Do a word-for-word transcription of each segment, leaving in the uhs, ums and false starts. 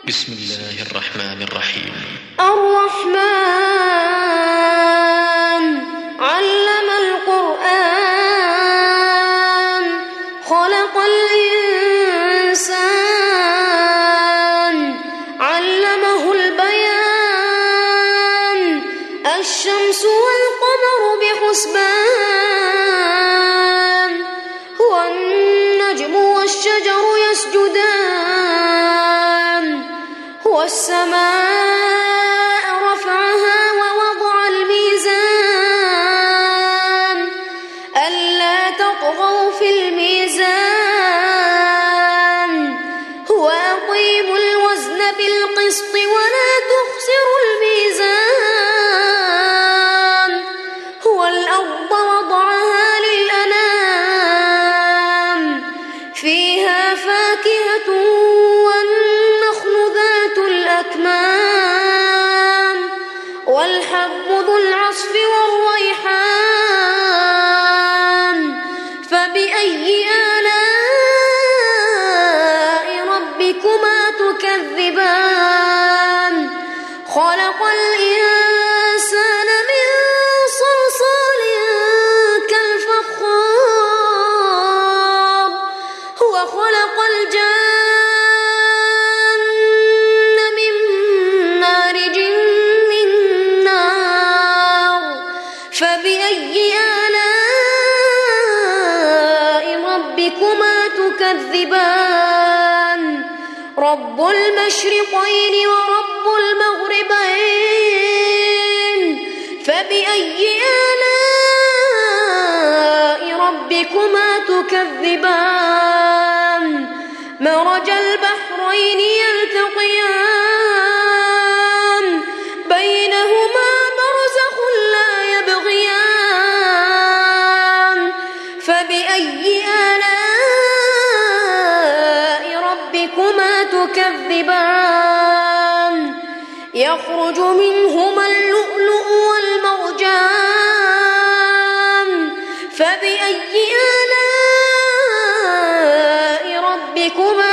بسم الله الرحمن الرحيم. الرحمن علم القرآن خلق الإنسان علمه البيان الشمس والقمر بحسبان هو النجم والشجر يسجدان هو السماء رفعها ووضع الميزان ألا تطغوا في الميزان هو أقيم الوزن بالقسط ولا تخسروا الميزان هو الأرض وضعها للأنام فيها فاكهة الأكمام والحب ذو العصف والريحان فبأي آلاء ربكما تكذبان خلق الإنسان من صلصال كالفخار هو خلق الجان فبأي آلاء ربكما تكذبان رب المشرقين ورب المغربين فبأي آلاء ربكما تكذبان مرج البحرين يلتقيان بينهما برزخ لا يبغيان فبأي آلاء ربكما تكذبان يخرج منهما اللؤلؤ والمرجان فبأي آلاء ربكما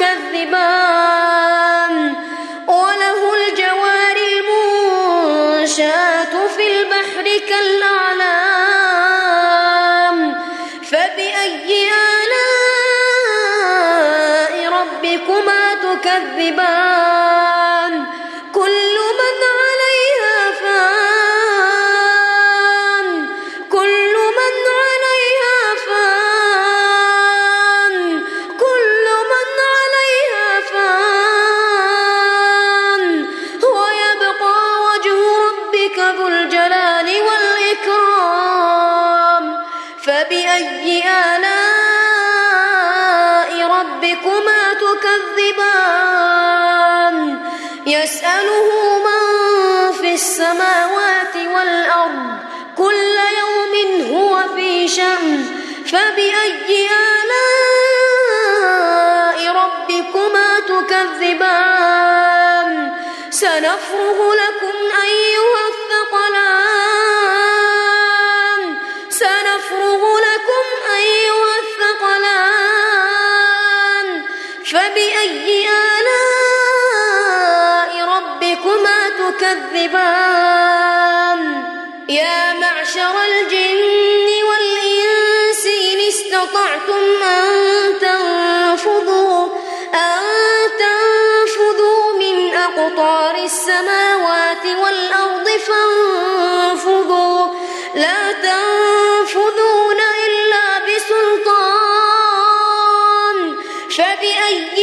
تكذبان وله الجوار المنشآت في البحر كالأعلام فبأي آلاء ربكما تكذبان كل من عليها فان كل من عليها فان كل من عليها فان ويبقى وجه ربك ذو الجلال والإكرام فبأي آلاء ربكما تكذبان يسأله من في السماوات والأرض كل يوم هو في شأن فبأي آلاء ربكما تكذبان سنفرغ لكم أيها الثقلان سنفرغ لكم أيها الثقلان فبأي آلاء ربكما تكذبان يا معشر الجن والإنس إن استطعتم أن تنفذوا أن تنفذوا من أقطار السماوات والأرض فانفذوا لا تنفذون إلا بسلطان فبأي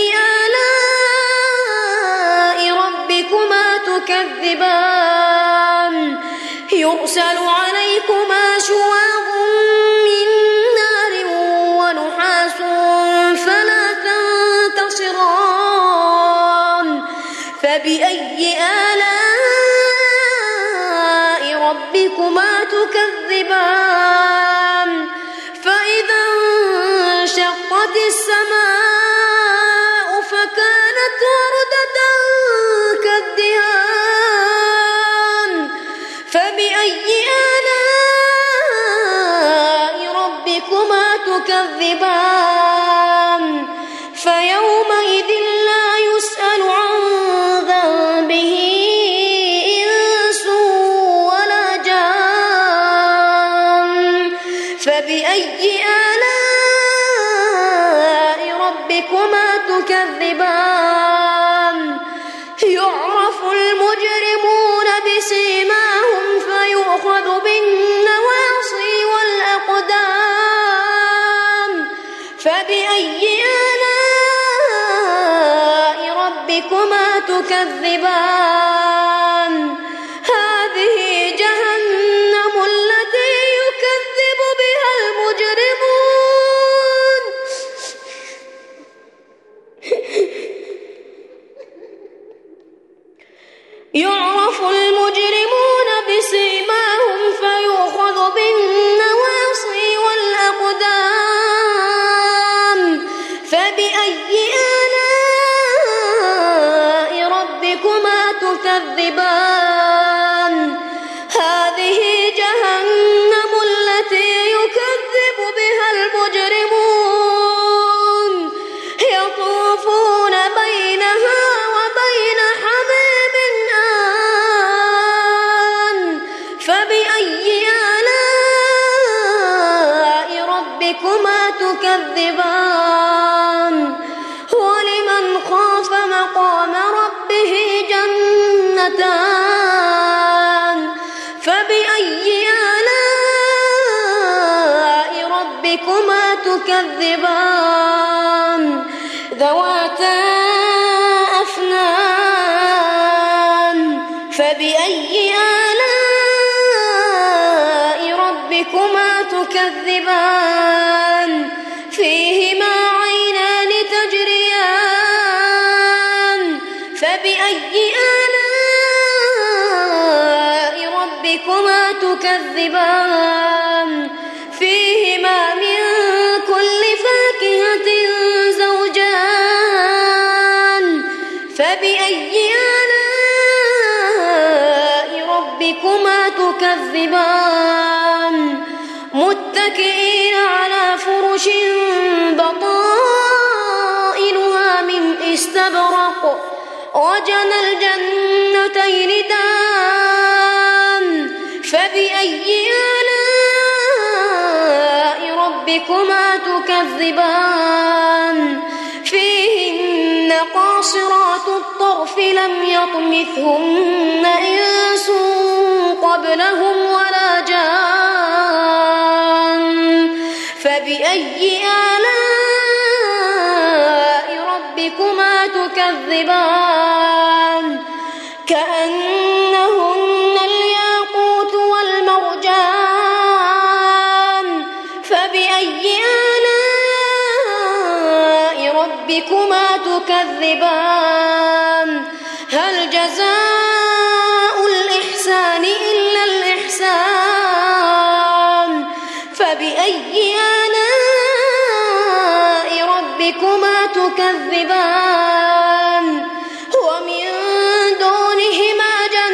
آلاء ربكما تكذبان يرسل عليكما شواظ من نار ونحاس فلا تنتصران فبأي آلاء ربكما تكذبان فإذا انشقت السماء فكانت وردة كالدهان فبأي آلاء ربكما تكذبان فيومئذ لا يسأل عن ربكما تكذبان هذه جهنم التي يكذب بها المجرمون يعرف المجرمون بسيماهم فيؤخذ بالنواصي والأقدام فبأي آلاء ربكما تكذبان هذه جهنم التي يكذب بها المجرمون يطوفون بينها وبين حميم آن فبأي آلاء ربكما تكذبان ولمن خاف مقام ربه جنتان فبأي آلاء ربكما تكذبان ذواتا أفنان فبأي آلاء ربكما تكذبان فيهما عينان تجريان فبأي آلاء ربكما تكذبان فيهما من كل فاكهة زوجان فبأي آلاء ربكما تكذبان متكئين على فرش بطائنها من استبرق وجنى الجنتين دان فبأي آلاء ربكما تكذبان فيهن قاصرات الطرف لم يطمثهن إنس قبلهم ولا جان فبأي آلاء ربكما تكذبان كأنهن الياقوت والمرجان فبأي آلاء ربكما تكذبان هل جزاء الإحسان إلا الإحسان فبأي آلاء ربكما تكذبان ومن دونهما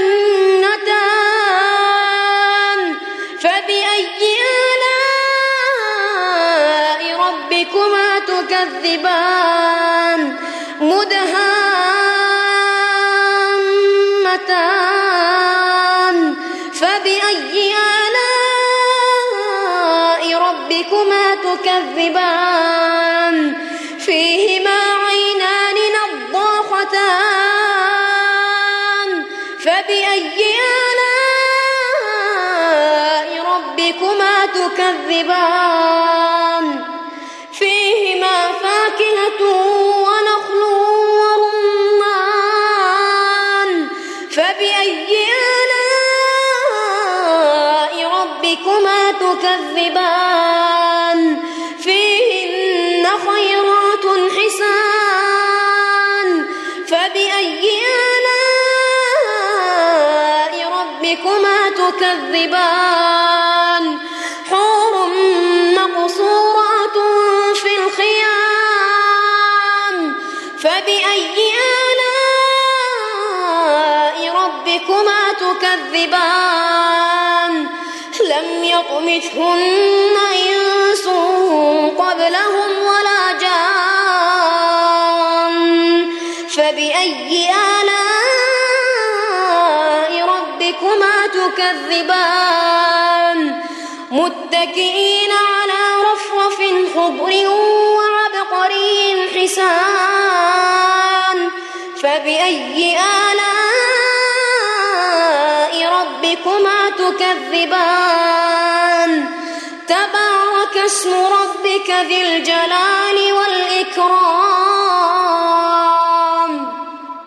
جنتان فبأي آلاء ربكما تكذبان مدهامتان فبأي آلاء ربكما تكذبان فيهما عينان نضاختان فبأي آلاء ربكما تكذبان فيهما فاكهة ونخل ورمان فبأي آلاء ربكما تكذبان فيهن خيرات حسان فبأي آلاء ربكما تكذبان حور مقصورات في الخيام فبأي آلاء ربكما تكذبان لم يطمثهن إنس قبلهم ولا جان فبأي آلاء ربكما تكذبان متكئين على رفرف خضر وعبقري حسان فبأي آلاء ربكما تكذبان تبارك اسم ربك ذي الجلال والإكرام